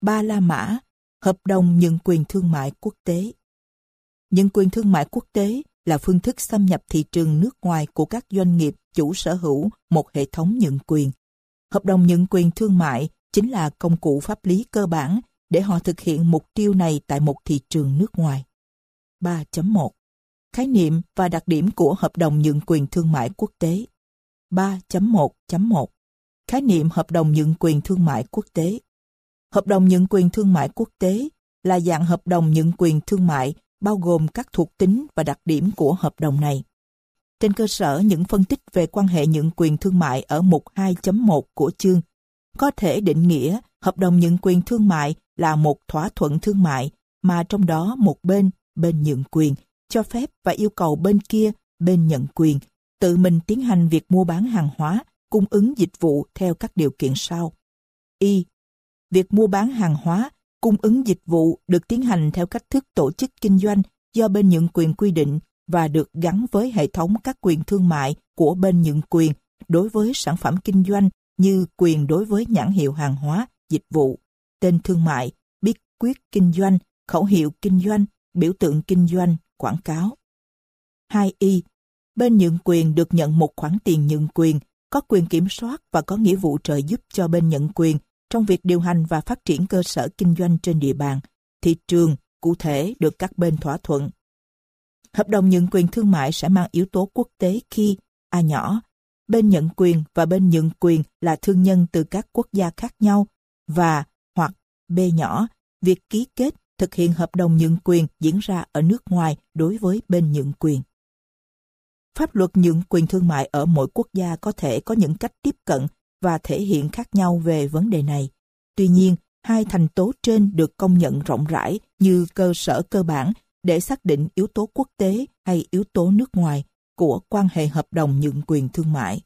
Ba La Mã, Hợp đồng nhượng quyền thương mại quốc tế. Nhượng quyền thương mại quốc tế là phương thức xâm nhập thị trường nước ngoài của các doanh nghiệp chủ sở hữu một hệ thống nhượng quyền. Hợp đồng nhượng quyền thương mại chính là công cụ pháp lý cơ bản để họ thực hiện mục tiêu này tại một thị trường nước ngoài. 3.1 Khái niệm và đặc điểm của hợp đồng nhượng quyền thương mại quốc tế. 3.1.1 Khái niệm hợp đồng nhượng quyền thương mại quốc tế. Hợp đồng nhượng quyền thương mại quốc tế là dạng hợp đồng nhượng quyền thương mại bao gồm các thuộc tính và đặc điểm của hợp đồng này. Trên cơ sở những phân tích về quan hệ nhượng quyền thương mại ở mục 2.1 của chương, có thể định nghĩa hợp đồng nhượng quyền thương mại là một thỏa thuận thương mại mà trong đó một bên nhượng quyền, cho phép và yêu cầu bên kia, bên nhận quyền, tự mình tiến hành việc mua bán hàng hóa, cung ứng dịch vụ theo các điều kiện sau. Y. Việc mua bán hàng hóa, cung ứng dịch vụ được tiến hành theo cách thức tổ chức kinh doanh do bên nhượng quyền quy định và được gắn với hệ thống các quyền thương mại của bên nhượng quyền đối với sản phẩm kinh doanh như quyền đối với nhãn hiệu hàng hóa, dịch vụ, tên thương mại, bí quyết kinh doanh, khẩu hiệu kinh doanh, biểu tượng kinh doanh, quảng cáo. 2y. Bên nhượng quyền được nhận một khoản tiền nhượng quyền, có quyền kiểm soát và có nghĩa vụ trợ giúp cho bên nhận quyền trong việc điều hành và phát triển cơ sở kinh doanh trên địa bàn, thị trường, cụ thể được các bên thỏa thuận. Hợp đồng nhượng quyền thương mại sẽ mang yếu tố quốc tế khi A nhỏ, bên nhận quyền và bên nhượng quyền là thương nhân từ các quốc gia khác nhau và hoặc B nhỏ, việc ký kết thực hiện hợp đồng nhượng quyền diễn ra ở nước ngoài đối với bên nhượng quyền. Pháp luật nhượng quyền thương mại ở mỗi quốc gia có thể có những cách tiếp cận và thể hiện khác nhau về vấn đề này. Tuy nhiên, hai thành tố trên được công nhận rộng rãi như cơ sở cơ bản để xác định yếu tố quốc tế hay yếu tố nước ngoài của quan hệ hợp đồng nhượng quyền thương mại.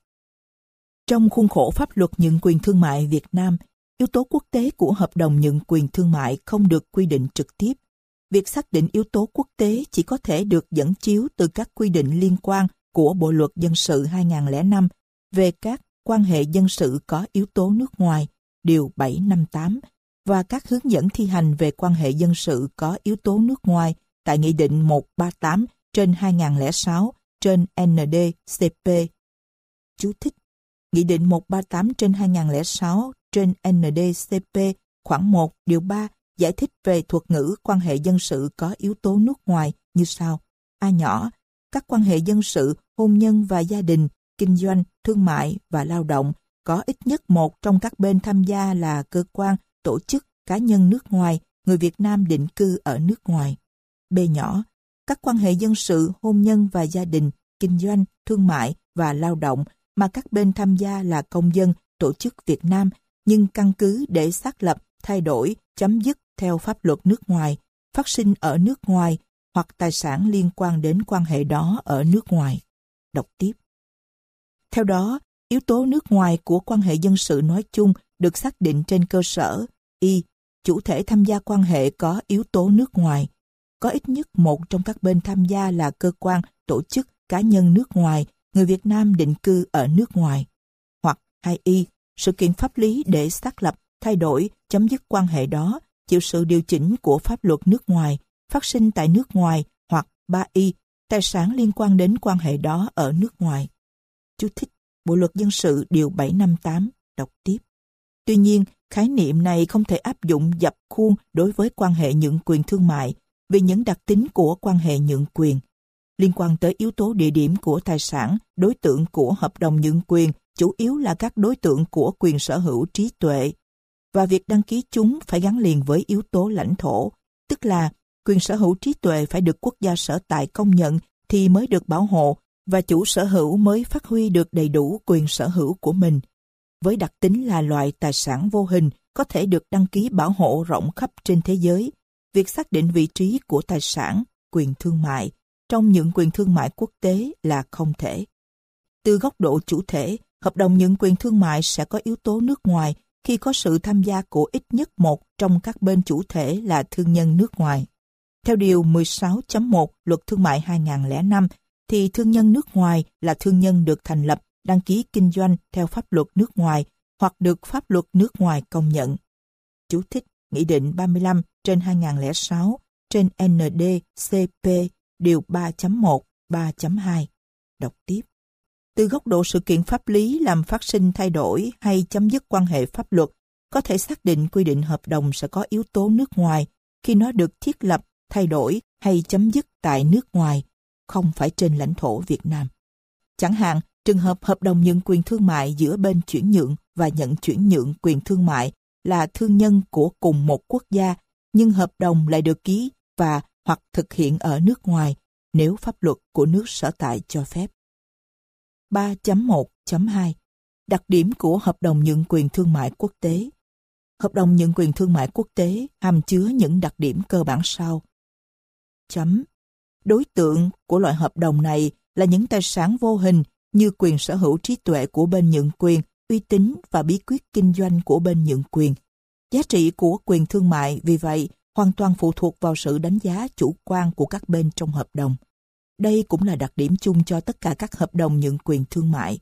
Trong khuôn khổ pháp luật nhượng quyền thương mại Việt Nam, yếu tố quốc tế của hợp đồng nhượng quyền thương mại không được quy định trực tiếp. Việc xác định yếu tố quốc tế chỉ có thể được dẫn chiếu từ các quy định liên quan của Bộ luật dân sự 2005 về các quan hệ dân sự có yếu tố nước ngoài, điều 758, và các hướng dẫn thi hành về quan hệ dân sự có yếu tố nước ngoài tại Nghị định 138/2006 trên ND-CP. Chú thích: Nghị định 138/2006 trên ND-CP khoản 1 điều 3 giải thích về thuật ngữ quan hệ dân sự có yếu tố nước ngoài như sau. A nhỏ, các quan hệ dân sự, hôn nhân và gia đình, kinh doanh, thương mại và lao động có ít nhất một trong các bên tham gia là cơ quan, tổ chức, cá nhân nước ngoài, người Việt Nam định cư ở nước ngoài. B nhỏ, các quan hệ dân sự, hôn nhân và gia đình, kinh doanh, thương mại và lao động mà các bên tham gia là công dân, tổ chức Việt Nam, nhưng căn cứ để xác lập, thay đổi, chấm dứt theo pháp luật nước ngoài, phát sinh ở nước ngoài hoặc tài sản liên quan đến quan hệ đó ở nước ngoài. Đọc tiếp. Theo đó, yếu tố nước ngoài của quan hệ dân sự nói chung được xác định trên cơ sở y. Chủ thể tham gia quan hệ có yếu tố nước ngoài. Có ít nhất một trong các bên tham gia là cơ quan, tổ chức, cá nhân nước ngoài, người Việt Nam định cư ở nước ngoài. Hoặc 2y. Sự kiện pháp lý để xác lập, thay đổi, chấm dứt quan hệ đó, chịu sự điều chỉnh của pháp luật nước ngoài, phát sinh tại nước ngoài. Hoặc 3y. Tài sản liên quan đến quan hệ đó ở nước ngoài. Chú thích: Bộ luật dân sự điều 758, đọc tiếp. Tuy nhiên, khái niệm này không thể áp dụng dập khuôn đối với quan hệ nhượng quyền thương mại vì những đặc tính của quan hệ nhượng quyền. Liên quan tới yếu tố địa điểm của tài sản, đối tượng của hợp đồng nhượng quyền chủ yếu là các đối tượng của quyền sở hữu trí tuệ, và việc đăng ký chúng phải gắn liền với yếu tố lãnh thổ, tức là quyền sở hữu trí tuệ phải được quốc gia sở tại công nhận thì mới được bảo hộ và chủ sở hữu mới phát huy được đầy đủ quyền sở hữu của mình. Với đặc tính là loại tài sản vô hình có thể được đăng ký bảo hộ rộng khắp trên thế giới, việc xác định vị trí của tài sản, quyền thương mại trong nhượng quyền thương mại quốc tế là không thể. Từ góc độ chủ thể, hợp đồng nhượng quyền thương mại sẽ có yếu tố nước ngoài khi có sự tham gia của ít nhất một trong các bên chủ thể là thương nhân nước ngoài. Theo Điều 16.1 Luật Thương mại 2005, thì thương nhân nước ngoài là thương nhân được thành lập, đăng ký kinh doanh theo pháp luật nước ngoài hoặc được pháp luật nước ngoài công nhận. Chú thích: Nghị định 35/2006 trên ND-CP điều 3.1, 3.2. Đọc tiếp. Từ góc độ sự kiện pháp lý làm phát sinh thay đổi hay chấm dứt quan hệ pháp luật, có thể xác định quy định hợp đồng sẽ có yếu tố nước ngoài khi nó được thiết lập, thay đổi hay chấm dứt tại nước ngoài, không phải trên lãnh thổ Việt Nam. Chẳng hạn, trường hợp hợp đồng nhượng quyền thương mại giữa bên chuyển nhượng và nhận chuyển nhượng quyền thương mại là thương nhân của cùng một quốc gia, nhưng hợp đồng lại được ký và hoặc thực hiện ở nước ngoài nếu pháp luật của nước sở tại cho phép. 3.1.2 Đặc điểm của hợp đồng nhượng quyền thương mại quốc tế. Hợp đồng nhượng quyền thương mại quốc tế hàm chứa những đặc điểm cơ bản sau. Đối tượng của loại hợp đồng này là những tài sản vô hình như quyền sở hữu trí tuệ của bên nhượng quyền, uy tín và bí quyết kinh doanh của bên nhượng quyền. Giá trị của quyền thương mại vì vậy hoàn toàn phụ thuộc vào sự đánh giá chủ quan của các bên trong hợp đồng. Đây cũng là đặc điểm chung cho tất cả các hợp đồng nhượng quyền thương mại.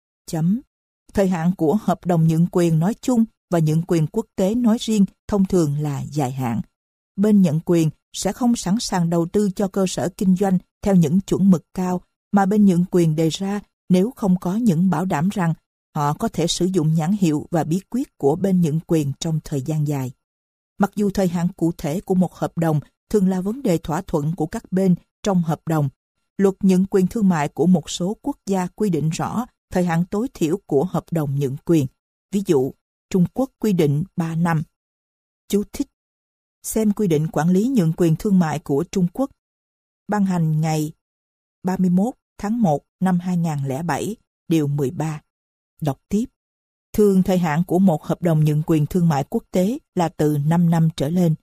Thời hạn của hợp đồng nhượng quyền nói chung và nhượng quyền quốc tế nói riêng thông thường là dài hạn. Bên nhận quyền sẽ không sẵn sàng đầu tư cho cơ sở kinh doanh theo những chuẩn mực cao mà bên nhượng quyền đề ra nếu không có những bảo đảm rằng họ có thể sử dụng nhãn hiệu và bí quyết của bên nhượng quyền trong thời gian dài. Mặc dù thời hạn cụ thể của một hợp đồng thường là vấn đề thỏa thuận của các bên trong hợp đồng, luật nhượng quyền thương mại của một số quốc gia quy định rõ thời hạn tối thiểu của hợp đồng nhượng quyền. Ví dụ, Trung Quốc quy định 3 năm. Chú thích: xem quy định quản lý nhượng quyền thương mại của Trung Quốc, ban hành ngày 31 tháng 1 năm 2007, điều 13. Đọc tiếp. Thường thời hạn của một hợp đồng nhượng quyền thương mại quốc tế là từ 5 năm trở lên.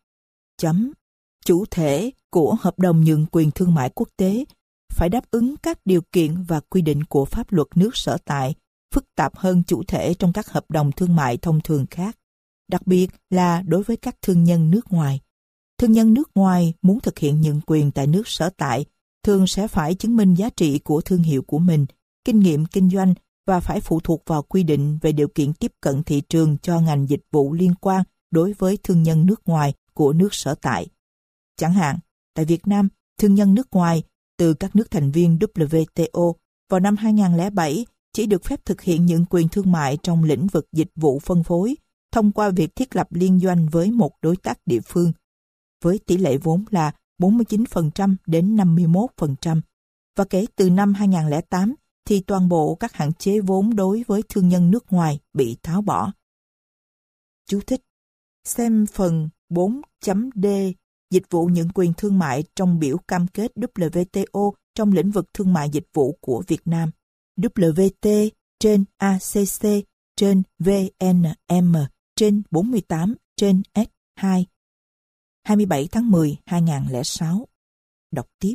Chủ thể của hợp đồng nhượng quyền thương mại quốc tế phải đáp ứng các điều kiện và quy định của pháp luật nước sở tại, phức tạp hơn chủ thể trong các hợp đồng thương mại thông thường khác, đặc biệt là đối với các thương nhân nước ngoài. Thương nhân nước ngoài muốn thực hiện nhượng quyền tại nước sở tại thường sẽ phải chứng minh giá trị của thương hiệu của mình, kinh nghiệm kinh doanh và phải phụ thuộc vào quy định về điều kiện tiếp cận thị trường cho ngành dịch vụ liên quan đối với thương nhân nước ngoài của nước sở tại. Chẳng hạn, tại Việt Nam, thương nhân nước ngoài từ các nước thành viên WTO vào năm 2007 chỉ được phép thực hiện nhượng quyền thương mại trong lĩnh vực dịch vụ phân phối thông qua việc thiết lập liên doanh với một đối tác địa phương, với tỷ lệ vốn là 49% đến 51%. Và kể từ năm 2008 thì toàn bộ các hạn chế vốn đối với thương nhân nước ngoài bị tháo bỏ. Chú thích: xem phần 4.d dịch vụ nhượng quyền thương mại trong biểu cam kết WTO trong lĩnh vực thương mại dịch vụ của Việt Nam. WT trên ACC trên VNM trên 48 trên S2 27 tháng 10 2006. Đọc tiếp.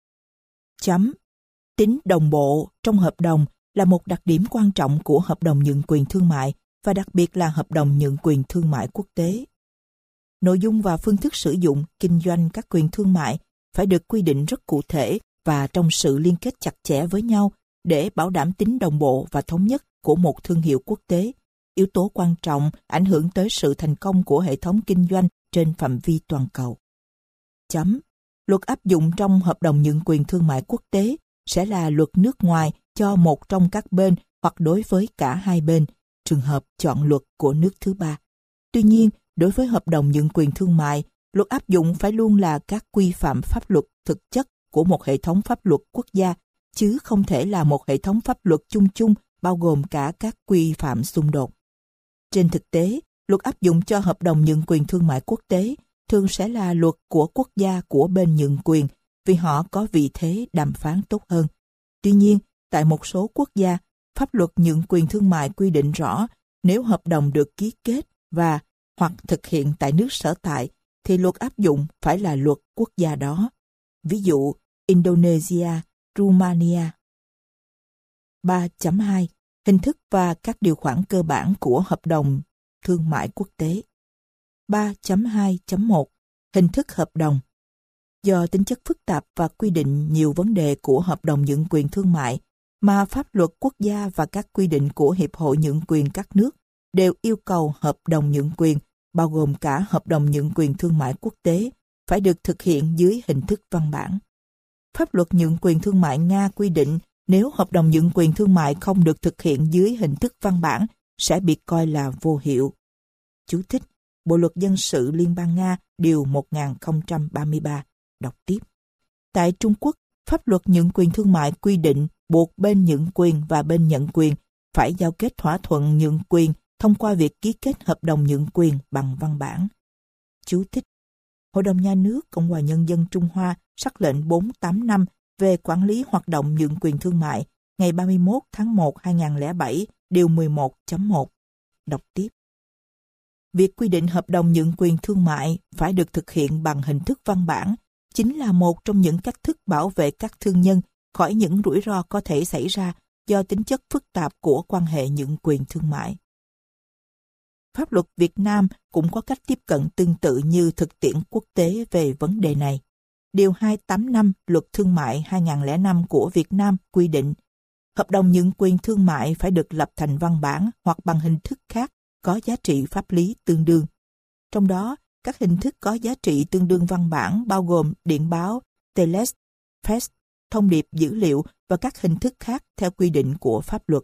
Tính đồng bộ trong hợp đồng là một đặc điểm quan trọng của hợp đồng nhượng quyền thương mại và đặc biệt là hợp đồng nhượng quyền thương mại quốc tế. Nội dung và phương thức sử dụng, kinh doanh các quyền thương mại phải được quy định rất cụ thể và trong sự liên kết chặt chẽ với nhau để bảo đảm tính đồng bộ và thống nhất của một thương hiệu quốc tế, yếu tố quan trọng ảnh hưởng tới sự thành công của hệ thống kinh doanh trên phạm vi toàn cầu. Luật áp dụng trong hợp đồng nhượng quyền thương mại quốc tế sẽ là luật nước ngoài cho một trong các bên hoặc đối với cả hai bên, trường hợp chọn luật của nước thứ ba. Tuy nhiên, đối với hợp đồng nhượng quyền thương mại, luật áp dụng phải luôn là các quy phạm pháp luật thực chất của một hệ thống pháp luật quốc gia, chứ không thể là một hệ thống pháp luật chung chung bao gồm cả các quy phạm xung đột. Trên thực tế, luật áp dụng cho hợp đồng nhượng quyền thương mại quốc tế thường sẽ là luật của quốc gia của bên nhượng quyền vì họ có vị thế đàm phán tốt hơn. Tuy nhiên, tại một số quốc gia, pháp luật nhượng quyền thương mại quy định rõ nếu hợp đồng được ký kết và hoặc thực hiện tại nước sở tại thì luật áp dụng phải là luật quốc gia đó. Ví dụ, Indonesia, Romania. 3.2 Hình thức và các điều khoản cơ bản của hợp đồng thương mại quốc tế. 3.2.1 Hình thức hợp đồng. Do tính chất phức tạp và quy định nhiều vấn đề của hợp đồng nhượng quyền thương mại mà pháp luật quốc gia và các quy định của Hiệp hội nhượng quyền các nước đều yêu cầu hợp đồng nhượng quyền bao gồm cả hợp đồng nhượng quyền thương mại quốc tế, phải được thực hiện dưới hình thức văn bản. Pháp luật nhượng quyền thương mại Nga quy định nếu hợp đồng nhượng quyền thương mại không được thực hiện dưới hình thức văn bản sẽ bị coi là vô hiệu. Chú thích: Bộ luật dân sự Liên bang Nga, điều 1033. Đọc tiếp. Tại Trung Quốc, pháp luật nhượng quyền thương mại quy định buộc bên nhượng quyền và bên nhận quyền phải giao kết thỏa thuận nhượng quyền thông qua việc ký kết hợp đồng nhượng quyền bằng văn bản. Chú thích: Hội đồng Nhà nước Cộng hòa Nhân dân Trung Hoa sắc lệnh 485 về quản lý hoạt động nhượng quyền thương mại ngày 31 tháng 1 2007, điều 11.1. Đọc tiếp. Việc quy định hợp đồng nhượng quyền thương mại phải được thực hiện bằng hình thức văn bản chính là một trong những cách thức bảo vệ các thương nhân khỏi những rủi ro có thể xảy ra do tính chất phức tạp của quan hệ nhượng quyền thương mại. Pháp luật Việt Nam cũng có cách tiếp cận tương tự như thực tiễn quốc tế về vấn đề này. Điều 285 Luật Thương mại 2005 của Việt Nam quy định hợp đồng nhượng quyền thương mại phải được lập thành văn bản hoặc bằng hình thức khác có giá trị pháp lý tương đương. Trong đó, các hình thức có giá trị tương đương văn bản bao gồm điện báo, telex, fax, thông điệp dữ liệu và các hình thức khác theo quy định của pháp luật.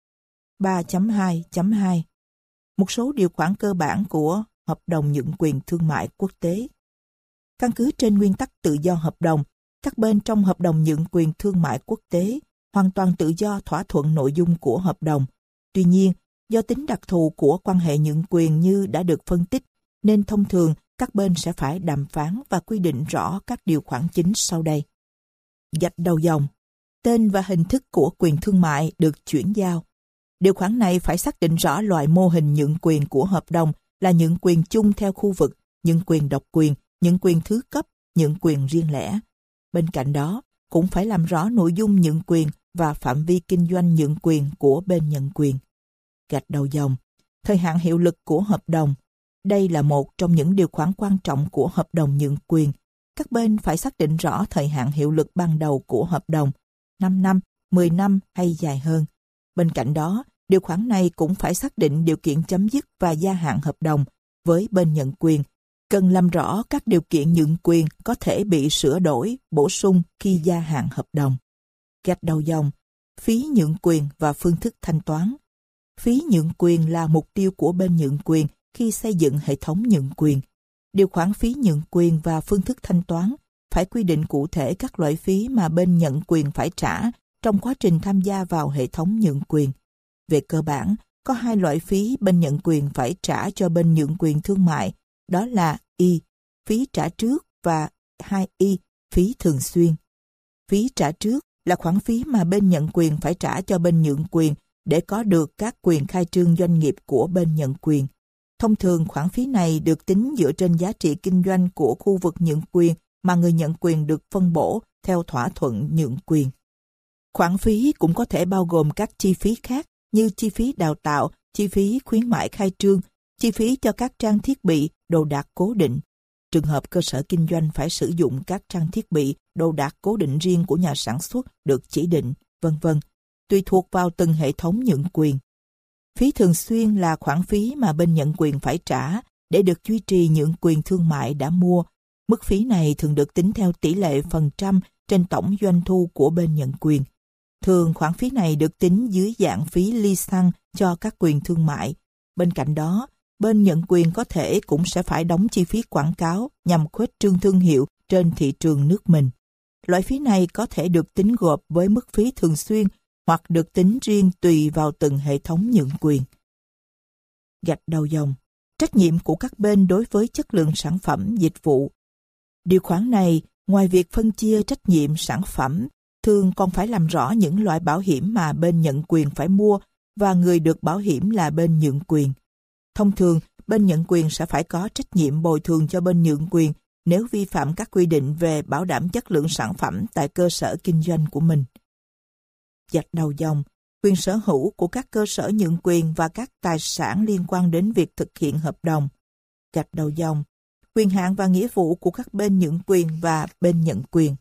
3.2.2 Một số điều khoản cơ bản của hợp đồng nhượng quyền thương mại quốc tế. Căn cứ trên nguyên tắc tự do hợp đồng, các bên trong hợp đồng nhượng quyền thương mại quốc tế hoàn toàn tự do thỏa thuận nội dung của hợp đồng. Tuy nhiên, do tính đặc thù của quan hệ nhượng quyền như đã được phân tích, nên thông thường các bên sẽ phải đàm phán và quy định rõ các điều khoản chính sau đây. Gạch đầu dòng. Tên và hình thức của quyền thương mại được chuyển giao. Điều khoản này phải xác định rõ loại mô hình nhượng quyền của hợp đồng là nhượng quyền chung theo khu vực, nhượng quyền độc quyền, nhượng quyền thứ cấp, nhượng quyền riêng lẻ. Bên cạnh đó, cũng phải làm rõ nội dung nhượng quyền và phạm vi kinh doanh nhượng quyền của bên nhận quyền. Gạch đầu dòng. Thời hạn hiệu lực của hợp đồng. Đây là một trong những điều khoản quan trọng của hợp đồng nhượng quyền. Các bên phải xác định rõ thời hạn hiệu lực ban đầu của hợp đồng, 5 năm, 10 năm hay dài hơn. Bên cạnh đó, điều khoản này cũng phải xác định điều kiện chấm dứt và gia hạn hợp đồng với bên nhận quyền. Cần làm rõ các điều kiện nhượng quyền có thể bị sửa đổi, bổ sung khi gia hạn hợp đồng. Gạch đầu dòng. Phí nhượng quyền và phương thức thanh toán. Phí nhượng quyền là mục tiêu của bên nhượng quyền khi xây dựng hệ thống nhượng quyền. Điều khoản phí nhượng quyền và phương thức thanh toán phải quy định cụ thể các loại phí mà bên nhận quyền phải trả trong quá trình tham gia vào hệ thống nhượng quyền. Về cơ bản, có hai loại phí bên nhận quyền phải trả cho bên nhượng quyền thương mại, đó là Y, phí trả trước, và 2Y, phí thường xuyên. Phí trả trước là khoản phí mà bên nhận quyền phải trả cho bên nhượng quyền để có được các quyền khai trương doanh nghiệp của bên nhận quyền. Thông thường, khoản phí này được tính dựa trên giá trị kinh doanh của khu vực nhượng quyền mà người nhận quyền được phân bổ theo thỏa thuận nhượng quyền. Khoản phí cũng có thể bao gồm các chi phí khác như chi phí đào tạo, chi phí khuyến mãi khai trương, chi phí cho các trang thiết bị, đồ đạc cố định. Trường hợp cơ sở kinh doanh phải sử dụng các trang thiết bị, đồ đạc cố định riêng của nhà sản xuất được chỉ định, v.v. tùy thuộc vào từng hệ thống nhượng quyền. Phí thường xuyên là khoản phí mà bên nhận quyền phải trả để được duy trì nhượng quyền thương mại đã mua. Mức phí này thường được tính theo tỷ lệ phần trăm trên tổng doanh thu của bên nhận quyền. Thường khoản phí này được tính dưới dạng phí ly xăng cho các quyền thương mại. Bên cạnh đó, bên nhận quyền có thể cũng sẽ phải đóng chi phí quảng cáo nhằm khuếch trương thương hiệu trên thị trường nước mình. Loại phí này có thể được tính gộp với mức phí thường xuyên hoặc được tính riêng tùy vào từng hệ thống nhượng quyền. Gạch đầu dòng. Trách nhiệm của các bên đối với chất lượng sản phẩm, dịch vụ. Điều khoản này, ngoài việc phân chia trách nhiệm sản phẩm, thường còn phải làm rõ những loại bảo hiểm mà bên nhận quyền phải mua và người được bảo hiểm là bên nhượng quyền. Thông thường, bên nhận quyền sẽ phải có trách nhiệm bồi thường cho bên nhượng quyền nếu vi phạm các quy định về bảo đảm chất lượng sản phẩm tại cơ sở kinh doanh của mình. Gạch đầu dòng. Quyền sở hữu của các cơ sở nhượng quyền và các tài sản liên quan đến việc thực hiện hợp đồng. Gạch đầu dòng. Quyền hạn và nghĩa vụ của các bên nhượng quyền và bên nhận quyền.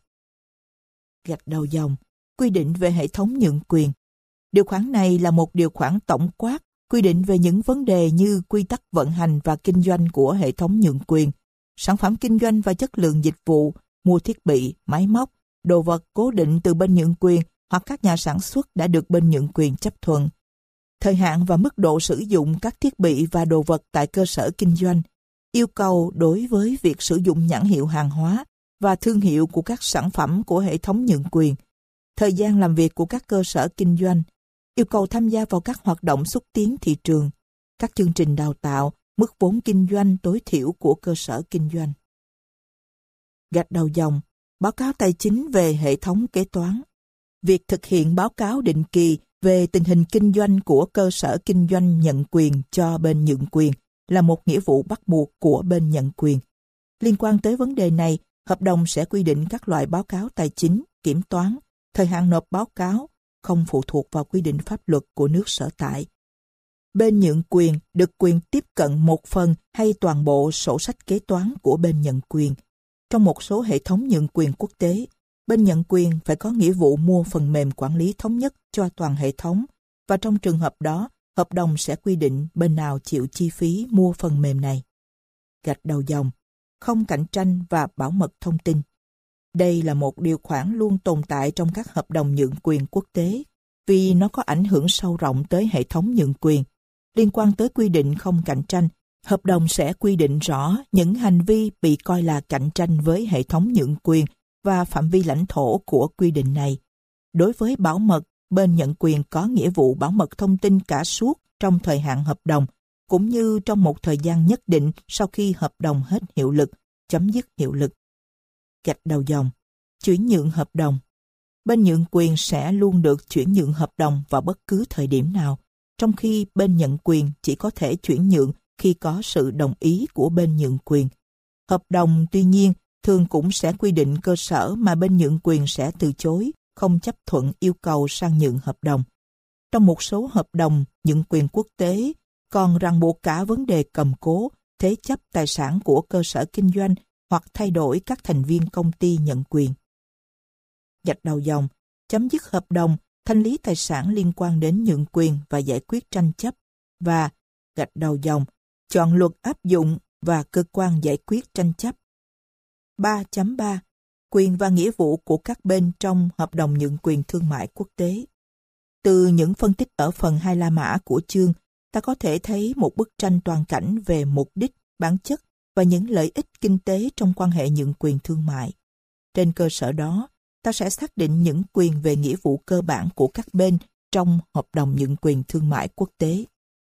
Gạch đầu dòng. Quy định về hệ thống nhượng quyền. Điều khoản này là một điều khoản tổng quát quy định về những vấn đề như quy tắc vận hành và kinh doanh của hệ thống nhượng quyền, sản phẩm kinh doanh và chất lượng dịch vụ, mua thiết bị, máy móc, đồ vật cố định từ bên nhượng quyền hoặc các nhà sản xuất đã được bên nhượng quyền chấp thuận, thời hạn và mức độ sử dụng các thiết bị và đồ vật tại cơ sở kinh doanh, yêu cầu đối với việc sử dụng nhãn hiệu hàng hóa và thương hiệu của các sản phẩm của hệ thống nhượng quyền, thời gian làm việc của các cơ sở kinh doanh, yêu cầu tham gia vào các hoạt động xúc tiến thị trường, các chương trình đào tạo, mức vốn kinh doanh tối thiểu của cơ sở kinh doanh. Gạch đầu dòng, báo cáo tài chính về hệ thống kế toán. Việc thực hiện báo cáo định kỳ về tình hình kinh doanh của cơ sở kinh doanh nhận quyền cho bên nhượng quyền là một nghĩa vụ bắt buộc của bên nhận quyền. Liên quan tới vấn đề này, hợp đồng sẽ quy định các loại báo cáo tài chính, kiểm toán, thời hạn nộp báo cáo, không phụ thuộc vào quy định pháp luật của nước sở tại. Bên nhượng quyền được quyền tiếp cận một phần hay toàn bộ sổ sách kế toán của bên nhận quyền. Trong một số hệ thống nhượng quyền quốc tế, bên nhận quyền phải có nghĩa vụ mua phần mềm quản lý thống nhất cho toàn hệ thống, và trong trường hợp đó, hợp đồng sẽ quy định bên nào chịu chi phí mua phần mềm này. Gạch đầu dòng, không cạnh tranh và bảo mật thông tin. Đây là một điều khoản luôn tồn tại trong các hợp đồng nhượng quyền quốc tế, vì nó có ảnh hưởng sâu rộng tới hệ thống nhượng quyền. Liên quan tới quy định không cạnh tranh, hợp đồng sẽ quy định rõ những hành vi bị coi là cạnh tranh với hệ thống nhượng quyền và phạm vi lãnh thổ của quy định này. Đối với bảo mật, bên nhận quyền có nghĩa vụ bảo mật thông tin cả suốt trong thời hạn hợp đồng, cũng như trong một thời gian nhất định sau khi hợp đồng hết hiệu lực, chấm dứt hiệu lực. Gạch đầu dòng, chuyển nhượng hợp đồng. Bên nhượng quyền sẽ luôn được chuyển nhượng hợp đồng vào bất cứ thời điểm nào, trong khi bên nhận quyền chỉ có thể chuyển nhượng khi có sự đồng ý của bên nhượng quyền. Hợp đồng, tuy nhiên, thường cũng sẽ quy định cơ sở mà bên nhượng quyền sẽ từ chối, không chấp thuận yêu cầu sang nhượng hợp đồng. Trong một số hợp đồng nhượng quyền quốc tế, còn ràng buộc cả vấn đề cầm cố, thế chấp tài sản của cơ sở kinh doanh hoặc thay đổi các thành viên công ty nhận quyền. Gạch đầu dòng, chấm dứt hợp đồng, thanh lý tài sản liên quan đến nhượng quyền và giải quyết tranh chấp, và gạch đầu dòng, chọn luật áp dụng và cơ quan giải quyết tranh chấp. 3.3 Quyền và nghĩa vụ của các bên trong hợp đồng nhượng quyền thương mại quốc tế. Từ những phân tích ở phần 2 La Mã của chương, ta có thể thấy một bức tranh toàn cảnh về mục đích, bản chất và những lợi ích kinh tế trong quan hệ nhượng quyền thương mại. Trên cơ sở đó, ta sẽ xác định những quyền về nghĩa vụ cơ bản của các bên trong hợp đồng nhượng quyền thương mại quốc tế.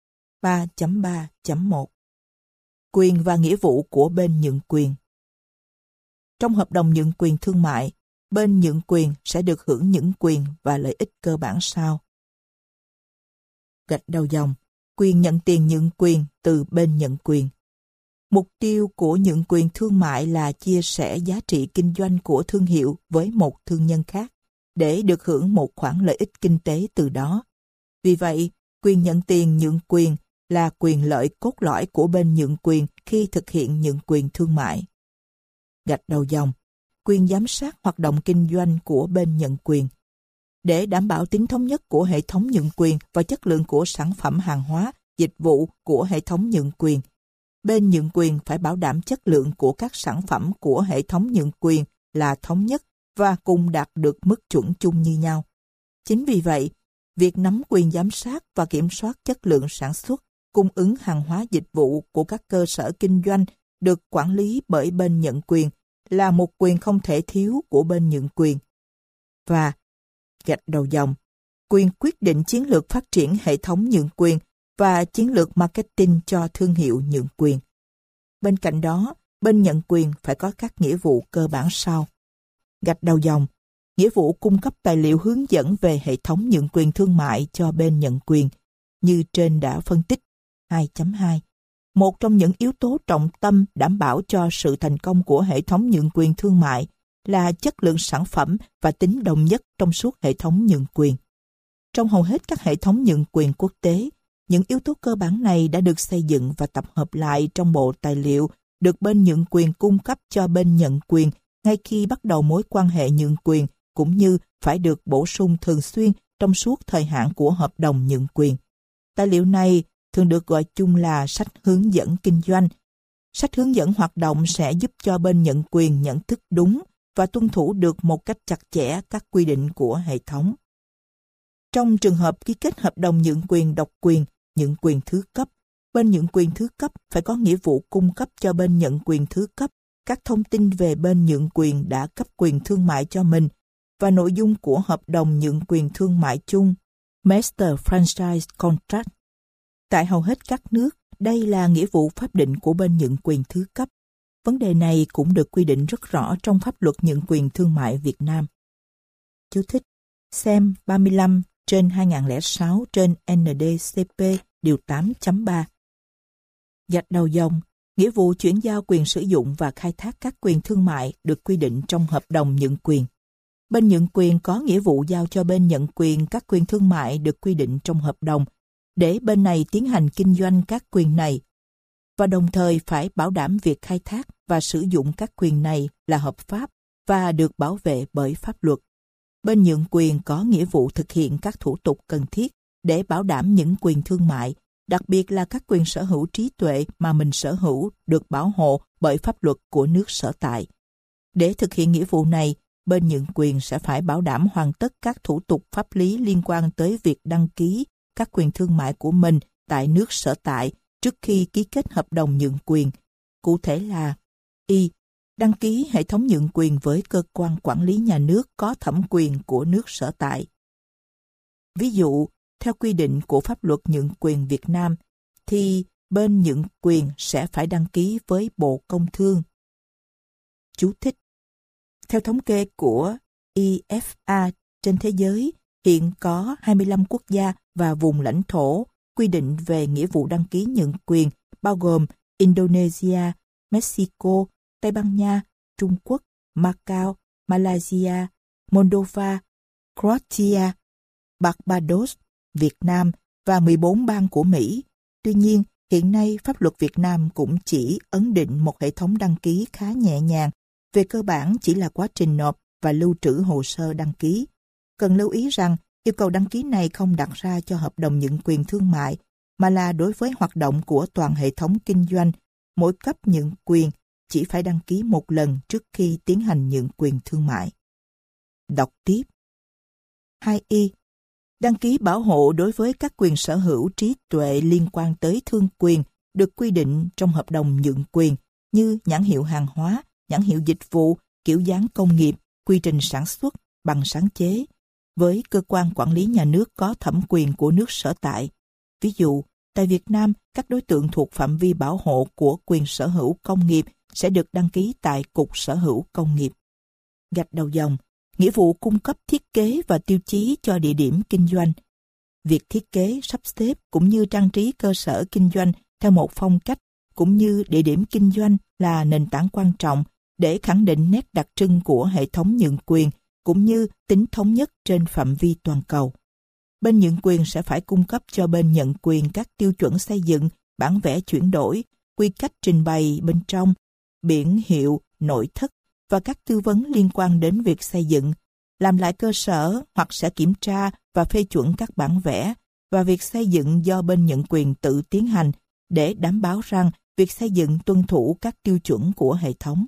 3.3.1 Quyền và nghĩa vụ của bên nhượng quyền. Trong hợp đồng nhượng quyền thương mại, bên nhượng quyền sẽ được hưởng những quyền và lợi ích cơ bản sau. Gạch đầu dòng, quyền nhận tiền nhượng quyền từ bên nhận quyền. Mục tiêu của nhượng quyền thương mại là chia sẻ giá trị kinh doanh của thương hiệu với một thương nhân khác để được hưởng một khoản lợi ích kinh tế từ đó. Vì vậy, quyền nhận tiền nhượng quyền là quyền lợi cốt lõi của bên nhượng quyền khi thực hiện nhượng quyền thương mại. Gạch đầu dòng, quyền giám sát hoạt động kinh doanh của bên nhận quyền. Để đảm bảo tính thống nhất của hệ thống nhượng quyền và chất lượng của sản phẩm hàng hóa, dịch vụ của hệ thống nhượng quyền, bên nhượng quyền phải bảo đảm chất lượng của các sản phẩm của hệ thống nhượng quyền là thống nhất và cùng đạt được mức chuẩn chung như nhau. Chính vì vậy, việc nắm quyền giám sát và kiểm soát chất lượng sản xuất, cung ứng hàng hóa dịch vụ của các cơ sở kinh doanh được quản lý bởi bên nhận quyền là một quyền không thể thiếu của bên nhượng quyền. Và, gạch đầu dòng, quyền quyết định chiến lược phát triển hệ thống nhượng quyền và chiến lược marketing cho thương hiệu nhượng quyền. Bên cạnh đó, bên nhận quyền phải có các nghĩa vụ cơ bản sau. Gạch đầu dòng, nghĩa vụ cung cấp tài liệu hướng dẫn về hệ thống nhượng quyền thương mại cho bên nhận quyền, như trên đã phân tích. 2.2 Một trong những yếu tố trọng tâm đảm bảo cho sự thành công của hệ thống nhượng quyền thương mại là chất lượng sản phẩm và tính đồng nhất trong suốt hệ thống nhượng quyền. Trong hầu hết các hệ thống nhượng quyền quốc tế, những yếu tố cơ bản này đã được xây dựng và tập hợp lại trong bộ tài liệu được bên nhượng quyền cung cấp cho bên nhận quyền ngay khi bắt đầu mối quan hệ nhượng quyền, cũng như phải được bổ sung thường xuyên trong suốt thời hạn của hợp đồng nhượng quyền. Tài liệu này thường được gọi chung là sách hướng dẫn kinh doanh. Sách hướng dẫn hoạt động sẽ giúp cho bên nhận quyền nhận thức đúng và tuân thủ được một cách chặt chẽ các quy định của hệ thống. Trong trường hợp ký kết hợp đồng nhượng quyền độc quyền, nhượng quyền thứ cấp, bên nhượng quyền thứ cấp phải có nghĩa vụ cung cấp cho bên nhận quyền thứ cấp các thông tin về bên nhượng quyền đã cấp quyền thương mại cho mình và nội dung của hợp đồng nhượng quyền thương mại chung, Master Franchise Contract. Tại hầu hết các nước, đây là nghĩa vụ pháp định của bên nhượng quyền thứ cấp. Vấn đề này cũng được quy định rất rõ trong pháp luật nhượng quyền thương mại Việt Nam. Chú thích: xem 35/2006 trên NDCP điều 8.3. Gạch đầu dòng, nghĩa vụ chuyển giao quyền sử dụng và khai thác các quyền thương mại được quy định trong hợp đồng nhượng quyền. Bên nhượng quyền có nghĩa vụ giao cho bên nhận quyền các quyền thương mại được quy định trong hợp đồng, để bên này tiến hành kinh doanh các quyền này, và đồng thời phải bảo đảm việc khai thác và sử dụng các quyền này là hợp pháp và được bảo vệ bởi pháp luật. Bên nhượng quyền có nghĩa vụ thực hiện các thủ tục cần thiết để bảo đảm những quyền thương mại, đặc biệt là các quyền sở hữu trí tuệ mà mình sở hữu được bảo hộ bởi pháp luật của nước sở tại. Để thực hiện nghĩa vụ này, bên nhượng quyền sẽ phải bảo đảm hoàn tất các thủ tục pháp lý liên quan tới việc đăng ký các quyền thương mại của mình tại nước sở tại trước khi ký kết hợp đồng nhượng quyền. Cụ thể là: y. Đăng ký hệ thống nhượng quyền với cơ quan quản lý nhà nước có thẩm quyền của nước sở tại. Ví dụ, theo quy định của pháp luật nhượng quyền Việt Nam, thì bên nhượng quyền sẽ phải đăng ký với Bộ Công Thương. Chú thích: theo thống kê của IFA, trên thế giới hiện có 25 quốc gia và vùng lãnh thổ quy định về nghĩa vụ đăng ký nhượng quyền, bao gồm Indonesia, Mexico, Tây Ban Nha, Trung Quốc, Macau, Malaysia, Moldova, Croatia, Barbados, Việt Nam và 14 bang của Mỹ. Tuy nhiên, hiện nay pháp luật Việt Nam cũng chỉ ấn định một hệ thống đăng ký khá nhẹ nhàng, về cơ bản chỉ là quá trình nộp và lưu trữ hồ sơ đăng ký. Cần lưu ý rằng, yêu cầu đăng ký này không đặt ra cho hợp đồng nhượng quyền thương mại, mà là đối với hoạt động của toàn hệ thống kinh doanh. Mỗi cấp nhượng quyền chỉ phải đăng ký một lần trước khi tiến hành nhượng quyền thương mại. Đọc tiếp. 2y. Đăng ký bảo hộ đối với các quyền sở hữu trí tuệ liên quan tới thương quyền được quy định trong hợp đồng nhượng quyền như nhãn hiệu hàng hóa, nhãn hiệu dịch vụ, kiểu dáng công nghiệp, quy trình sản xuất, bằng sáng chế, với cơ quan quản lý nhà nước có thẩm quyền của nước sở tại. Ví dụ, tại Việt Nam, các đối tượng thuộc phạm vi bảo hộ của quyền sở hữu công nghiệp sẽ được đăng ký tại Cục Sở hữu Công nghiệp. Gạch đầu dòng, nghĩa vụ cung cấp thiết kế và tiêu chí cho địa điểm kinh doanh. Việc thiết kế, sắp xếp cũng như trang trí cơ sở kinh doanh theo một phong cách cũng như địa điểm kinh doanh là nền tảng quan trọng để khẳng định nét đặc trưng của hệ thống nhượng quyền cũng như tính thống nhất trên phạm vi toàn cầu. Bên nhượng quyền sẽ phải cung cấp cho bên nhận quyền các tiêu chuẩn xây dựng, bản vẽ chuyển đổi, quy cách trình bày bên trong, biển hiệu, nội thất và các tư vấn liên quan đến việc xây dựng, làm lại cơ sở hoặc sẽ kiểm tra và phê chuẩn các bản vẽ và việc xây dựng do bên nhận quyền tự tiến hành để đảm bảo rằng việc xây dựng tuân thủ các tiêu chuẩn của hệ thống.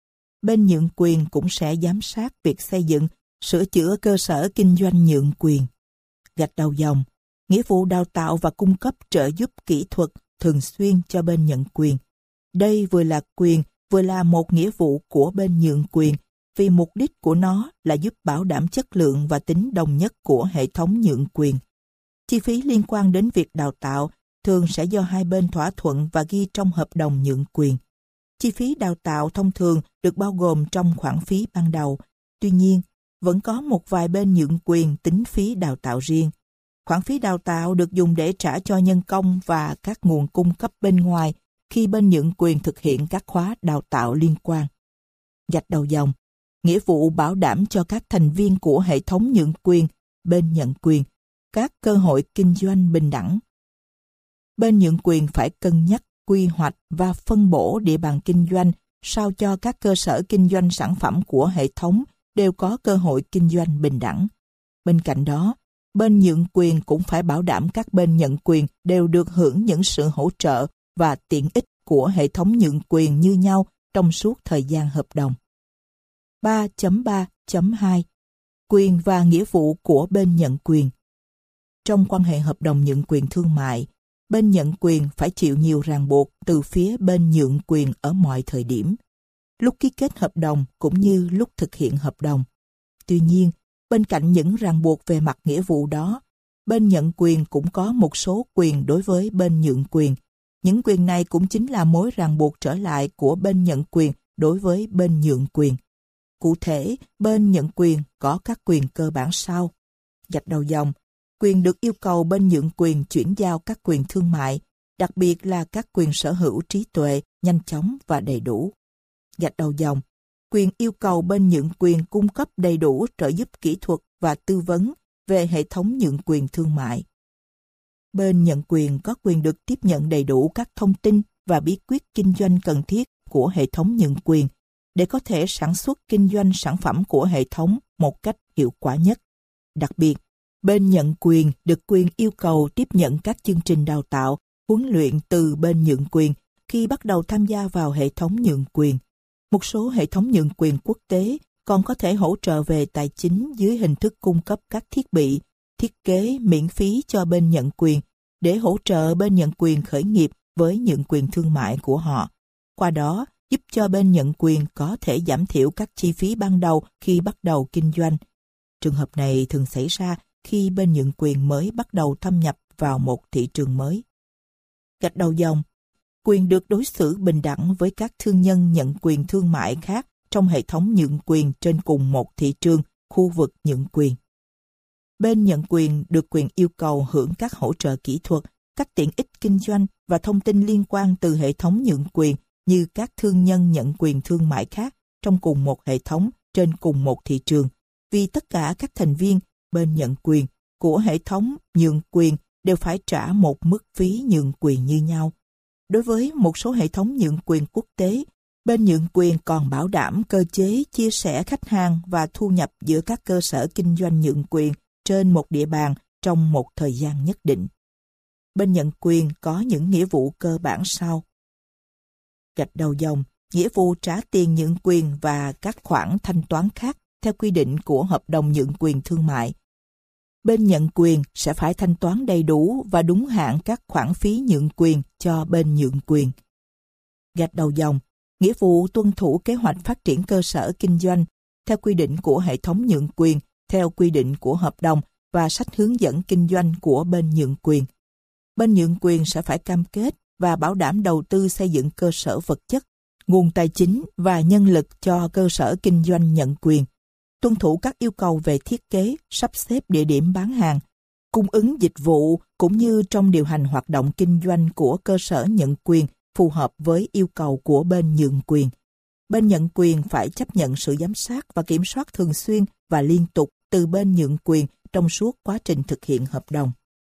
Bên nhượng quyền cũng sẽ giám sát việc xây dựng, sửa chữa cơ sở kinh doanh nhượng quyền. Gạch đầu dòng, nghĩa vụ đào tạo và cung cấp trợ giúp kỹ thuật thường xuyên cho bên nhận quyền. Đây vừa là quyền, vừa là một nghĩa vụ của bên nhượng quyền, vì mục đích của nó là giúp bảo đảm chất lượng và tính đồng nhất của hệ thống nhượng quyền. Chi phí liên quan đến việc đào tạo thường sẽ do hai bên thỏa thuận và ghi trong hợp đồng nhượng quyền. Chi phí đào tạo thông thường được bao gồm trong khoản phí ban đầu. Tuy nhiên, vẫn có một vài bên nhượng quyền tính phí đào tạo riêng. Khoản phí đào tạo được dùng để trả cho nhân công và các nguồn cung cấp bên ngoài khi bên nhượng quyền thực hiện các khóa đào tạo liên quan. Gạch đầu dòng, nghĩa vụ bảo đảm cho các thành viên của hệ thống nhượng quyền, bên nhận quyền, các cơ hội kinh doanh bình đẳng. Bên nhượng quyền phải cân nhắc, quy hoạch và phân bổ địa bàn kinh doanh sao cho các cơ sở kinh doanh sản phẩm của hệ thống đều có cơ hội kinh doanh bình đẳng. Bên cạnh đó, bên nhượng quyền cũng phải bảo đảm các bên nhận quyền đều được hưởng những sự hỗ trợ và tiện ích của hệ thống nhượng quyền như nhau trong suốt thời gian hợp đồng. 3.3.2 Quyền và nghĩa vụ của bên nhận quyền. Trong quan hệ hợp đồng nhượng quyền thương mại, bên nhận quyền phải chịu nhiều ràng buộc từ phía bên nhượng quyền ở mọi thời điểm, lúc ký kết hợp đồng cũng như lúc thực hiện hợp đồng. Tuy nhiên, bên cạnh những ràng buộc về mặt nghĩa vụ đó, bên nhận quyền cũng có một số quyền đối với bên nhượng quyền. Những quyền này cũng chính là mối ràng buộc trở lại của bên nhận quyền đối với bên nhượng quyền. Cụ thể, bên nhận quyền có các quyền cơ bản sau. Gạch đầu dòng, quyền được yêu cầu bên nhượng quyền chuyển giao các quyền thương mại, đặc biệt là các quyền sở hữu trí tuệ, nhanh chóng và đầy đủ. Gạch đầu dòng, quyền yêu cầu bên nhượng quyền cung cấp đầy đủ trợ giúp kỹ thuật và tư vấn về hệ thống nhượng quyền thương mại. Bên nhận quyền có quyền được tiếp nhận đầy đủ các thông tin và bí quyết kinh doanh cần thiết của hệ thống nhượng quyền để có thể sản xuất kinh doanh sản phẩm của hệ thống một cách hiệu quả nhất. Đặc biệt, bên nhận quyền được quyền yêu cầu tiếp nhận các chương trình đào tạo, huấn luyện từ bên nhượng quyền khi bắt đầu tham gia vào hệ thống nhượng quyền. Một số hệ thống nhượng quyền quốc tế còn có thể hỗ trợ về tài chính dưới hình thức cung cấp các thiết bị, thiết kế miễn phí cho bên nhận quyền để hỗ trợ bên nhận quyền khởi nghiệp với nhượng quyền thương mại của họ. Qua đó, giúp cho bên nhận quyền có thể giảm thiểu các chi phí ban đầu khi bắt đầu kinh doanh. Trường hợp này thường xảy ra khi bên nhượng quyền mới bắt đầu thâm nhập vào một thị trường mới. Gạch đầu dòng, quyền được đối xử bình đẳng với các thương nhân nhận quyền thương mại khác trong hệ thống nhượng quyền trên cùng một thị trường, khu vực nhượng quyền. Bên nhận quyền được quyền yêu cầu hưởng các hỗ trợ kỹ thuật, các tiện ích kinh doanh và thông tin liên quan từ hệ thống nhượng quyền như các thương nhân nhận quyền thương mại khác trong cùng một hệ thống trên cùng một thị trường, vì tất cả các thành viên bên nhận quyền của hệ thống nhượng quyền đều phải trả một mức phí nhượng quyền như nhau. Đối với một số hệ thống nhượng quyền quốc tế, bên nhượng quyền còn bảo đảm cơ chế chia sẻ khách hàng và thu nhập giữa các cơ sở kinh doanh nhượng quyền trên một địa bàn trong một thời gian nhất định. Bên nhận quyền có những nghĩa vụ cơ bản sau. Gạch đầu dòng, nghĩa vụ trả tiền nhượng quyền và các khoản thanh toán khác theo quy định của hợp đồng nhượng quyền thương mại. Bên nhận quyền sẽ phải thanh toán đầy đủ và đúng hạn các khoản phí nhượng quyền cho bên nhượng quyền. Gạch đầu dòng, nghĩa vụ tuân thủ kế hoạch phát triển cơ sở kinh doanh theo quy định của hệ thống nhượng quyền, theo quy định của hợp đồng và sách hướng dẫn kinh doanh của bên nhượng quyền. Bên nhượng quyền sẽ phải cam kết và bảo đảm đầu tư xây dựng cơ sở vật chất, nguồn tài chính và nhân lực cho cơ sở kinh doanh nhận quyền, tuân thủ các yêu cầu về thiết kế, sắp xếp địa điểm bán hàng, cung ứng dịch vụ cũng như trong điều hành hoạt động kinh doanh của cơ sở nhận quyền phù hợp với yêu cầu của bên nhượng quyền. Bên nhận quyền phải chấp nhận sự giám sát và kiểm soát thường xuyên và liên tục từ bên nhượng quyền trong suốt quá trình thực hiện hợp đồng.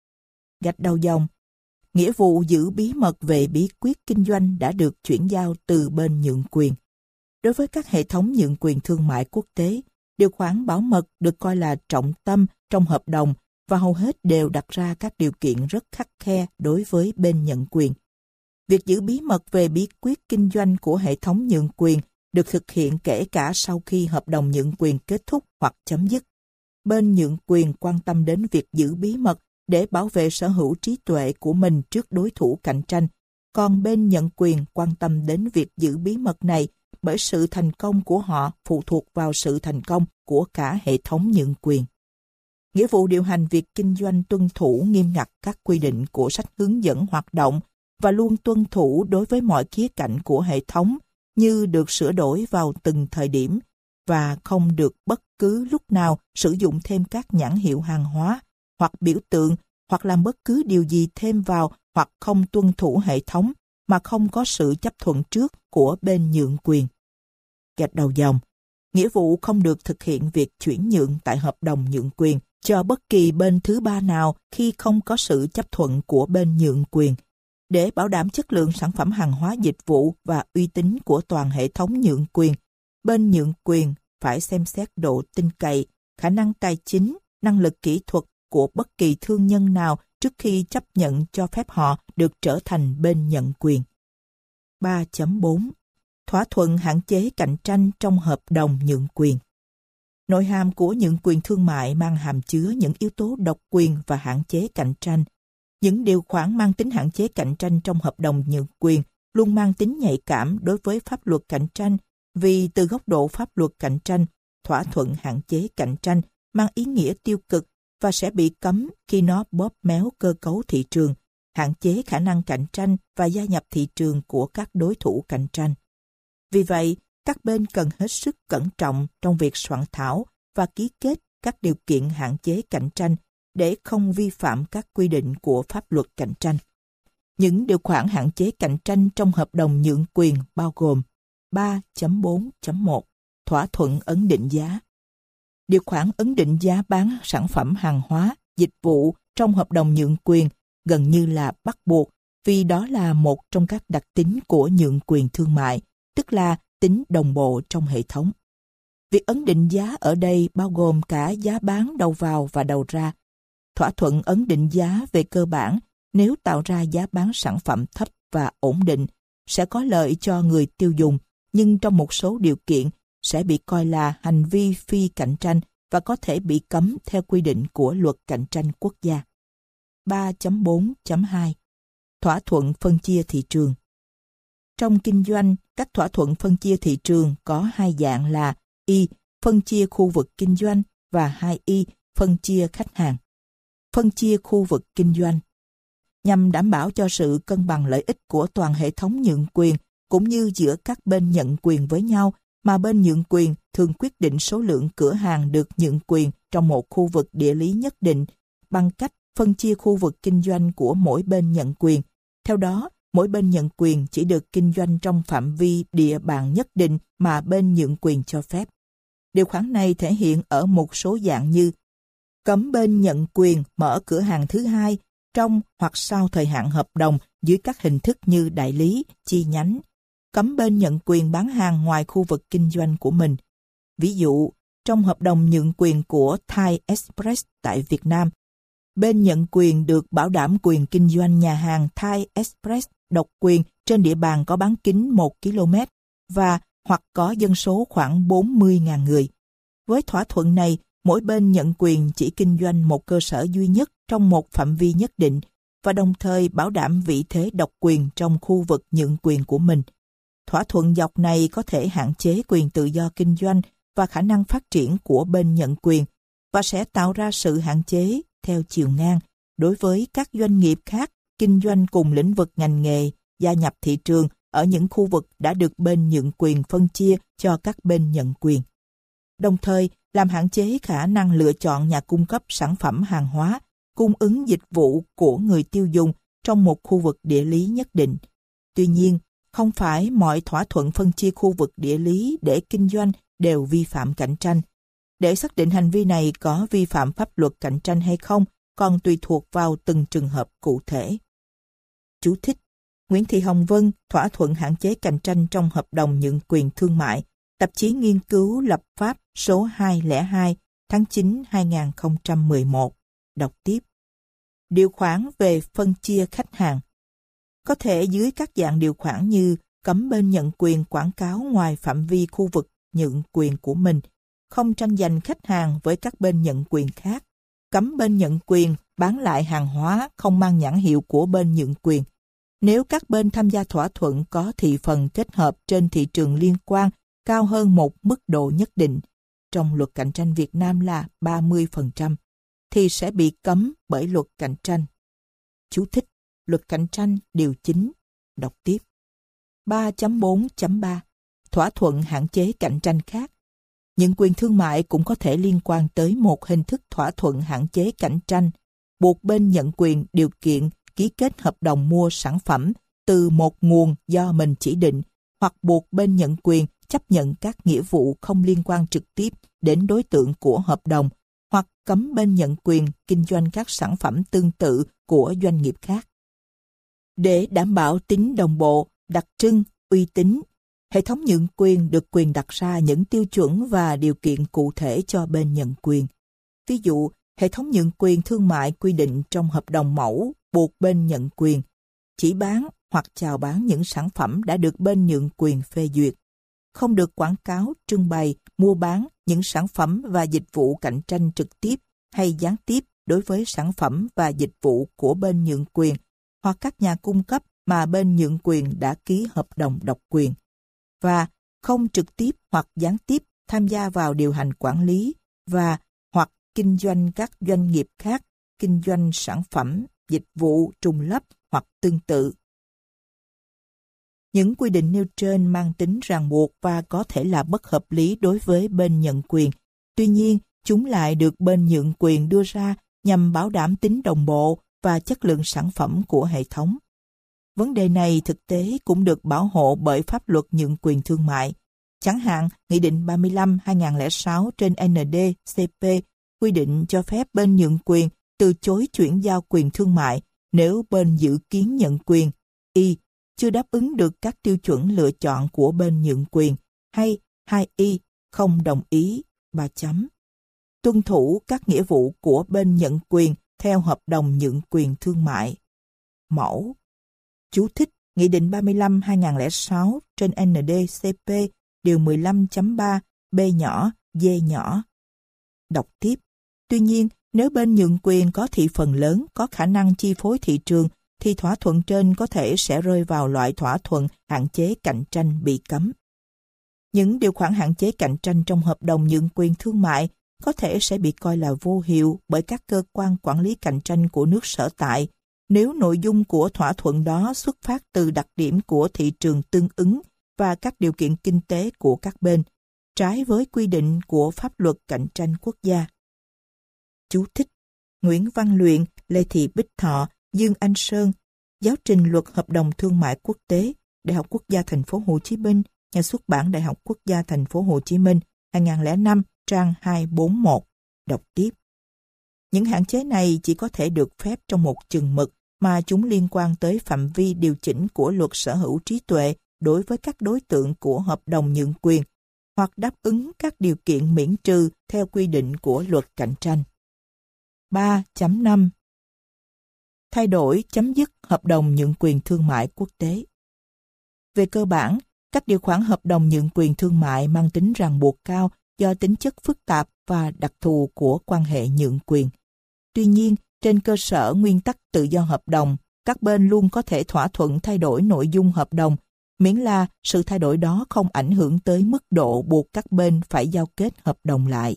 Gạch đầu dòng, nghĩa vụ giữ bí mật về bí quyết kinh doanh đã được chuyển giao từ bên nhượng quyền. Đối với các hệ thống nhượng quyền thương mại quốc tế, điều khoản bảo mật được coi là trọng tâm trong hợp đồng và hầu hết đều đặt ra các điều kiện rất khắt khe đối với bên nhận quyền. Việc giữ bí mật về bí quyết kinh doanh của hệ thống nhượng quyền được thực hiện kể cả sau khi hợp đồng nhượng quyền kết thúc hoặc chấm dứt. Bên nhượng quyền quan tâm đến việc giữ bí mật để bảo vệ sở hữu trí tuệ của mình trước đối thủ cạnh tranh, còn bên nhận quyền quan tâm đến việc giữ bí mật này bởi sự thành công của họ phụ thuộc vào sự thành công của cả hệ thống nhượng quyền. Nghĩa vụ điều hành việc kinh doanh tuân thủ nghiêm ngặt các quy định của sách hướng dẫn hoạt động và luôn tuân thủ đối với mọi khía cạnh của hệ thống như được sửa đổi vào từng thời điểm và không được bất cứ lúc nào sử dụng thêm các nhãn hiệu hàng hóa hoặc biểu tượng hoặc làm bất cứ điều gì thêm vào hoặc không tuân thủ hệ thống mà không có sự chấp thuận trước của bên nhượng quyền. Gạch đầu dòng, nghĩa vụ không được thực hiện việc chuyển nhượng tại hợp đồng nhượng quyền cho bất kỳ bên thứ ba nào khi không có sự chấp thuận của bên nhượng quyền. Để bảo đảm chất lượng sản phẩm hàng hóa dịch vụ và uy tín của toàn hệ thống nhượng quyền, bên nhượng quyền phải xem xét độ tin cậy, khả năng tài chính, năng lực kỹ thuật của bất kỳ thương nhân nào trước khi chấp nhận cho phép họ được trở thành bên nhận quyền. 3.4 Thỏa thuận hạn chế cạnh tranh trong hợp đồng nhượng quyền. Nội hàm của nhượng quyền thương mại mang hàm chứa những yếu tố độc quyền và hạn chế cạnh tranh. Những điều khoản mang tính hạn chế cạnh tranh trong hợp đồng nhượng quyền luôn mang tính nhạy cảm đối với pháp luật cạnh tranh, vì từ góc độ pháp luật cạnh tranh, thỏa thuận hạn chế cạnh tranh mang ý nghĩa tiêu cực và sẽ bị cấm khi nó bóp méo cơ cấu thị trường, hạn chế khả năng cạnh tranh và gia nhập thị trường của các đối thủ cạnh tranh. Vì vậy, các bên cần hết sức cẩn trọng trong việc soạn thảo và ký kết các điều kiện hạn chế cạnh tranh để không vi phạm các quy định của pháp luật cạnh tranh. Những điều khoản hạn chế cạnh tranh trong hợp đồng nhượng quyền bao gồm 3.4.1 Thỏa thuận ấn định giá. Điều khoản ấn định giá bán sản phẩm hàng hóa, dịch vụ trong hợp đồng nhượng quyền gần như là bắt buộc, vì đó là một trong các đặc tính của nhượng quyền thương mại, tức là tính đồng bộ trong hệ thống. Việc ấn định giá ở đây bao gồm cả giá bán đầu vào và đầu ra. Thỏa thuận ấn định giá về cơ bản, nếu tạo ra giá bán sản phẩm thấp và ổn định, sẽ có lợi cho người tiêu dùng, nhưng trong một số điều kiện sẽ bị coi là hành vi phi cạnh tranh và có thể bị cấm theo quy định của luật cạnh tranh quốc gia. 3.4.2 Thỏa thuận phân chia thị trường. Trong kinh doanh, các thỏa thuận phân chia thị trường có hai dạng là Y. Phân chia khu vực kinh doanh và 2Y. Phân chia khách hàng. Phân chia khu vực kinh doanh nhằm đảm bảo cho sự cân bằng lợi ích của toàn hệ thống nhượng quyền cũng như giữa các bên nhận quyền với nhau, mà bên nhượng quyền thường quyết định số lượng cửa hàng được nhượng quyền trong một khu vực địa lý nhất định bằng cách phân chia khu vực kinh doanh của mỗi bên nhận quyền. Theo đó, mỗi bên nhận quyền chỉ được kinh doanh trong phạm vi địa bàn nhất định mà bên nhượng quyền cho phép. Điều khoản này thể hiện ở một số dạng như cấm bên nhận quyền mở cửa hàng thứ hai trong hoặc sau thời hạn hợp đồng dưới các hình thức như đại lý, chi nhánh, cấm bên nhận quyền bán hàng ngoài khu vực kinh doanh của mình. Ví dụ, trong hợp đồng nhượng quyền của Thai Express tại Việt Nam, bên nhận quyền được bảo đảm quyền kinh doanh nhà hàng Thai Express độc quyền trên địa bàn có bán kính 1 km và hoặc có dân số khoảng 40.000 người. Với thỏa thuận này, mỗi bên nhận quyền chỉ kinh doanh một cơ sở duy nhất trong một phạm vi nhất định và đồng thời bảo đảm vị thế độc quyền trong khu vực nhượng quyền của mình. Thỏa thuận dọc này có thể hạn chế quyền tự do kinh doanh và khả năng phát triển của bên nhận quyền và sẽ tạo ra sự hạn chế theo chiều ngang đối với các doanh nghiệp khác kinh doanh cùng lĩnh vực ngành nghề gia nhập thị trường ở những khu vực đã được bên nhượng quyền phân chia cho các bên nhận quyền. Đồng thời, làm hạn chế khả năng lựa chọn nhà cung cấp sản phẩm hàng hóa, cung ứng dịch vụ của người tiêu dùng trong một khu vực địa lý nhất định. Tuy nhiên, không phải mọi thỏa thuận phân chia khu vực địa lý để kinh doanh đều vi phạm cạnh tranh. Để xác định hành vi này có vi phạm pháp luật cạnh tranh hay không còn tùy thuộc vào từng trường hợp cụ thể. Chú thích: Nguyễn Thị Hồng Vân, thỏa thuận hạn chế cạnh tranh trong hợp đồng nhượng quyền thương mại, tạp chí nghiên cứu lập pháp số 202 tháng 9 2011. Đọc tiếp. Điều khoản về phân chia khách hàng. Có thể dưới các dạng điều khoản như cấm bên nhận quyền quảng cáo ngoài phạm vi khu vực nhượng quyền của mình, không tranh giành khách hàng với các bên nhận quyền khác, cấm bên nhận quyền bán lại hàng hóa không mang nhãn hiệu của bên nhượng quyền. Nếu các bên tham gia thỏa thuận có thị phần kết hợp trên thị trường liên quan cao hơn một mức độ nhất định, trong luật cạnh tranh Việt Nam là 30%, thì sẽ bị cấm bởi luật cạnh tranh. Chú thích: Luật cạnh tranh điều 9. Đọc tiếp. 3.4.3 Thỏa thuận hạn chế cạnh tranh khác. Những quyền thương mại cũng có thể liên quan tới một hình thức thỏa thuận hạn chế cạnh tranh, buộc bên nhận quyền điều kiện ký kết hợp đồng mua sản phẩm từ một nguồn do mình chỉ định, hoặc buộc bên nhận quyền chấp nhận các nghĩa vụ không liên quan trực tiếp đến đối tượng của hợp đồng, hoặc cấm bên nhận quyền kinh doanh các sản phẩm tương tự của doanh nghiệp khác. Để đảm bảo tính đồng bộ, đặc trưng, uy tín, hệ thống nhượng quyền được quyền đặt ra những tiêu chuẩn và điều kiện cụ thể cho bên nhận quyền. Ví dụ, Hệ thống nhượng quyền thương mại quy định trong hợp đồng mẫu buộc bên nhận quyền chỉ bán hoặc chào bán những sản phẩm đã được bên nhượng quyền phê duyệt. Không được quảng cáo, trưng bày, mua bán những sản phẩm và dịch vụ cạnh tranh trực tiếp hay gián tiếp đối với sản phẩm và dịch vụ của bên nhượng quyền hoặc các nhà cung cấp mà bên nhượng quyền đã ký hợp đồng độc quyền. Và không trực tiếp hoặc gián tiếp tham gia vào điều hành quản lý và hoặc kinh doanh các doanh nghiệp khác, kinh doanh sản phẩm, dịch vụ trùng lắp hoặc tương tự. Những quy định nêu trên mang tính ràng buộc và có thể là bất hợp lý đối với bên nhận quyền. Tuy nhiên, chúng lại được bên nhượng quyền đưa ra nhằm bảo đảm tính đồng bộ và chất lượng sản phẩm của hệ thống. Vấn đề này thực tế cũng được bảo hộ bởi pháp luật nhượng quyền thương mại. Chẳng hạn, Nghị định 35/2006 trên ND-CP quy định cho phép bên nhượng quyền từ chối chuyển giao quyền thương mại nếu bên dự kiến nhận quyền Y chưa đáp ứng được các tiêu chuẩn lựa chọn của bên nhượng quyền, hay 2Y không đồng ý 3 chấm. Tuân thủ các nghĩa vụ của bên nhận quyền theo hợp đồng nhượng quyền thương mại. Mẫu. Chú thích Nghị định 35/2006 trên ND-CP điều 15.3 B nhỏ, D nhỏ. Đọc tiếp. Tuy nhiên, nếu bên nhượng quyền có thị phần lớn, có khả năng chi phối thị trường, thì thỏa thuận trên có thể sẽ rơi vào loại thỏa thuận hạn chế cạnh tranh bị cấm. Những điều khoản hạn chế cạnh tranh trong hợp đồng nhượng quyền thương mại có thể sẽ bị coi là vô hiệu bởi các cơ quan quản lý cạnh tranh của nước sở tại nếu nội dung của thỏa thuận đó xuất phát từ đặc điểm của thị trường tương ứng và các điều kiện kinh tế của các bên, trái với quy định của pháp luật cạnh tranh quốc gia. Chú thích Nguyễn Văn Luyện, Lê Thị Bích Thọ, Dương Anh Sơn, Giáo trình luật hợp đồng thương mại quốc tế, Đại học Quốc gia Thành phố Hồ Chí Minh, Nhà xuất bản Đại học Quốc gia Thành phố Hồ Chí Minh, 2005, trang 241. Đọc tiếp. Những hạn chế này chỉ có thể được phép trong một chừng mực mà chúng liên quan tới phạm vi điều chỉnh của luật sở hữu trí tuệ đối với các đối tượng của hợp đồng nhượng quyền hoặc đáp ứng các điều kiện miễn trừ theo quy định của luật cạnh tranh. 3.5 Thay đổi chấm dứt hợp đồng nhượng quyền thương mại quốc tế. Về cơ bản, các điều khoản hợp đồng nhượng quyền thương mại mang tính ràng buộc cao do tính chất phức tạp và đặc thù của quan hệ nhượng quyền. Tuy nhiên, trên cơ sở nguyên tắc tự do hợp đồng, các bên luôn có thể thỏa thuận thay đổi nội dung hợp đồng, miễn là sự thay đổi đó không ảnh hưởng tới mức độ buộc các bên phải giao kết hợp đồng lại.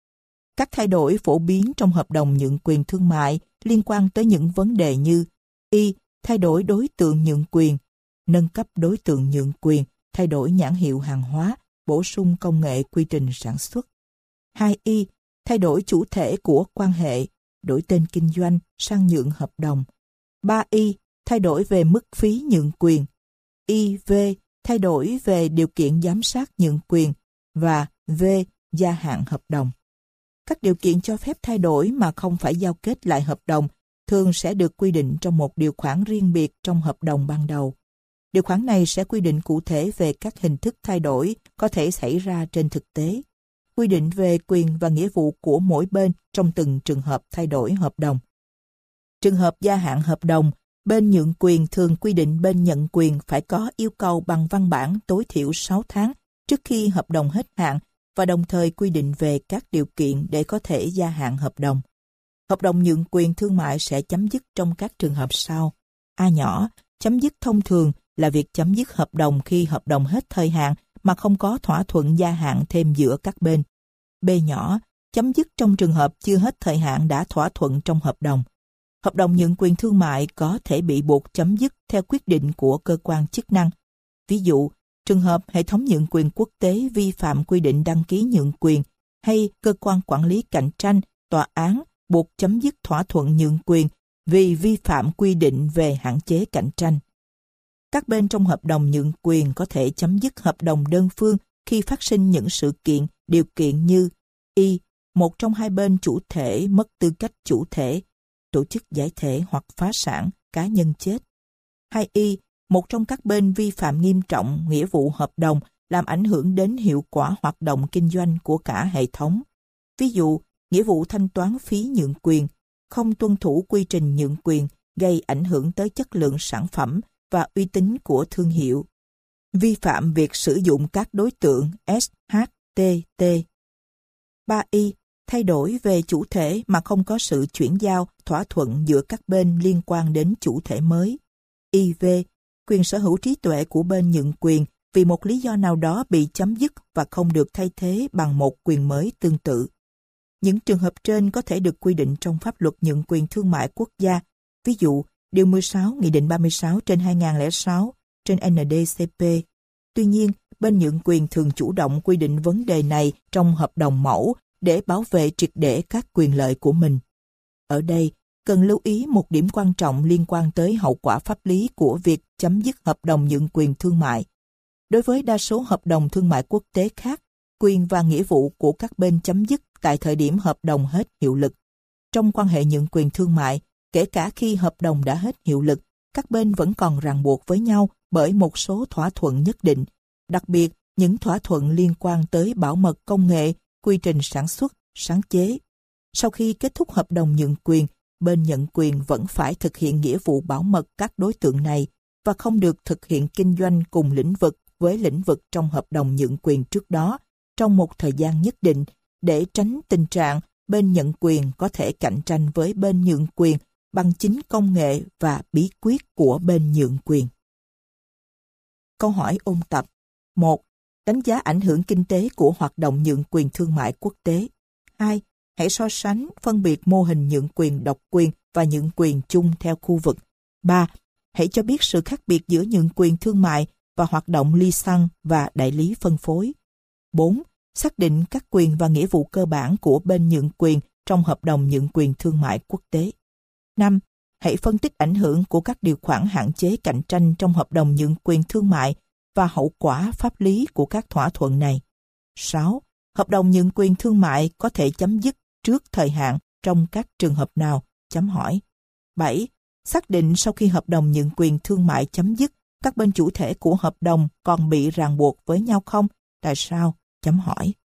Các thay đổi phổ biến trong hợp đồng nhượng quyền thương mại liên quan tới những vấn đề như Y. Thay đổi đối tượng nhượng quyền, nâng cấp đối tượng nhượng quyền, thay đổi nhãn hiệu hàng hóa, bổ sung công nghệ quy trình sản xuất. 2Y. Thay đổi chủ thể của quan hệ, đổi tên kinh doanh sang nhượng hợp đồng. 3Y. Thay đổi về mức phí nhượng quyền. IV. Thay đổi về điều kiện giám sát nhượng quyền. Và V. Gia hạn hợp đồng. Các điều kiện cho phép thay đổi mà không phải giao kết lại hợp đồng thường sẽ được quy định trong một điều khoản riêng biệt trong hợp đồng ban đầu. Điều khoản này sẽ quy định cụ thể về các hình thức thay đổi có thể xảy ra trên thực tế, quy định về quyền và nghĩa vụ của mỗi bên trong từng trường hợp thay đổi hợp đồng. Trường hợp gia hạn hợp đồng, bên nhượng quyền thường quy định bên nhận quyền phải có yêu cầu bằng văn bản tối thiểu 6 tháng trước khi hợp đồng hết hạn và đồng thời quy định về các điều kiện để có thể gia hạn hợp đồng. Hợp đồng nhượng quyền thương mại sẽ chấm dứt trong các trường hợp sau. A nhỏ, chấm dứt thông thường là việc chấm dứt hợp đồng khi hợp đồng hết thời hạn mà không có thỏa thuận gia hạn thêm giữa các bên. B nhỏ, chấm dứt trong trường hợp chưa hết thời hạn đã thỏa thuận trong hợp đồng. Hợp đồng nhượng quyền thương mại có thể bị buộc chấm dứt theo quyết định của cơ quan chức năng. Ví dụ, trường hợp hệ thống nhượng quyền quốc tế vi phạm quy định đăng ký nhượng quyền hay cơ quan quản lý cạnh tranh, tòa án buộc chấm dứt thỏa thuận nhượng quyền vì vi phạm quy định về hạn chế cạnh tranh. Các bên trong hợp đồng nhượng quyền có thể chấm dứt hợp đồng đơn phương khi phát sinh những sự kiện, điều kiện như Y. Một trong hai bên chủ thể mất tư cách chủ thể, tổ chức giải thể hoặc phá sản, cá nhân chết. 2Y. Một trong các bên vi phạm nghiêm trọng nghĩa vụ hợp đồng làm ảnh hưởng đến hiệu quả hoạt động kinh doanh của cả hệ thống. Ví dụ, nghĩa vụ thanh toán phí nhượng quyền, không tuân thủ quy trình nhượng quyền gây ảnh hưởng tới chất lượng sản phẩm và uy tín của thương hiệu. Vi phạm việc sử dụng các đối tượng SHTT. 3Y. Thay đổi về chủ thể mà không có sự chuyển giao, thỏa thuận giữa các bên liên quan đến chủ thể mới. IV. Quyền sở hữu trí tuệ của bên nhượng quyền vì một lý do nào đó bị chấm dứt và không được thay thế bằng một quyền mới tương tự. Những trường hợp trên có thể được quy định trong pháp luật nhượng quyền thương mại quốc gia, ví dụ Điều 16 Nghị định 36/2006 trên NDCP. Tuy nhiên, bên nhượng quyền thường chủ động quy định vấn đề này trong hợp đồng mẫu để bảo vệ triệt để các quyền lợi của mình. Ở đây, cần lưu ý một điểm quan trọng liên quan tới hậu quả pháp lý của việc chấm dứt hợp đồng nhượng quyền thương mại. Đối với đa số hợp đồng thương mại quốc tế khác, quyền và nghĩa vụ của các bên chấm dứt tại thời điểm hợp đồng hết hiệu lực. Trong quan hệ nhượng quyền thương mại, kể cả khi hợp đồng đã hết hiệu lực, các bên vẫn còn ràng buộc với nhau bởi một số thỏa thuận nhất định, đặc biệt những thỏa thuận liên quan tới bảo mật công nghệ, quy trình sản xuất, sáng chế. Sau khi kết thúc hợp đồng nhượng quyền, bên nhận quyền vẫn phải thực hiện nghĩa vụ bảo mật các đối tượng này và không được thực hiện kinh doanh cùng lĩnh vực với lĩnh vực trong hợp đồng nhượng quyền trước đó trong một thời gian nhất định để tránh tình trạng bên nhận quyền có thể cạnh tranh với bên nhượng quyền bằng chính công nghệ và bí quyết của bên nhượng quyền. Câu hỏi ôn tập. 1. Đánh giá ảnh hưởng kinh tế của hoạt động nhượng quyền thương mại quốc tế. 2. Hãy so sánh, phân biệt mô hình nhượng quyền độc quyền và nhượng quyền chung theo khu vực. 3. Hãy cho biết sự khác biệt giữa nhượng quyền thương mại và hoạt động ly xăng và đại lý phân phối. 4. Xác định các quyền và nghĩa vụ cơ bản của bên nhượng quyền trong hợp đồng nhượng quyền thương mại quốc tế. 5. Hãy phân tích ảnh hưởng của các điều khoản hạn chế cạnh tranh trong hợp đồng nhượng quyền thương mại và hậu quả pháp lý của các thỏa thuận này. 6. Hợp đồng nhượng quyền thương mại có thể chấm dứt trước thời hạn trong các trường hợp nào? 7. Xác định sau khi hợp đồng nhượng quyền thương mại chấm dứt, các bên chủ thể của hợp đồng còn bị ràng buộc với nhau không? Tại sao?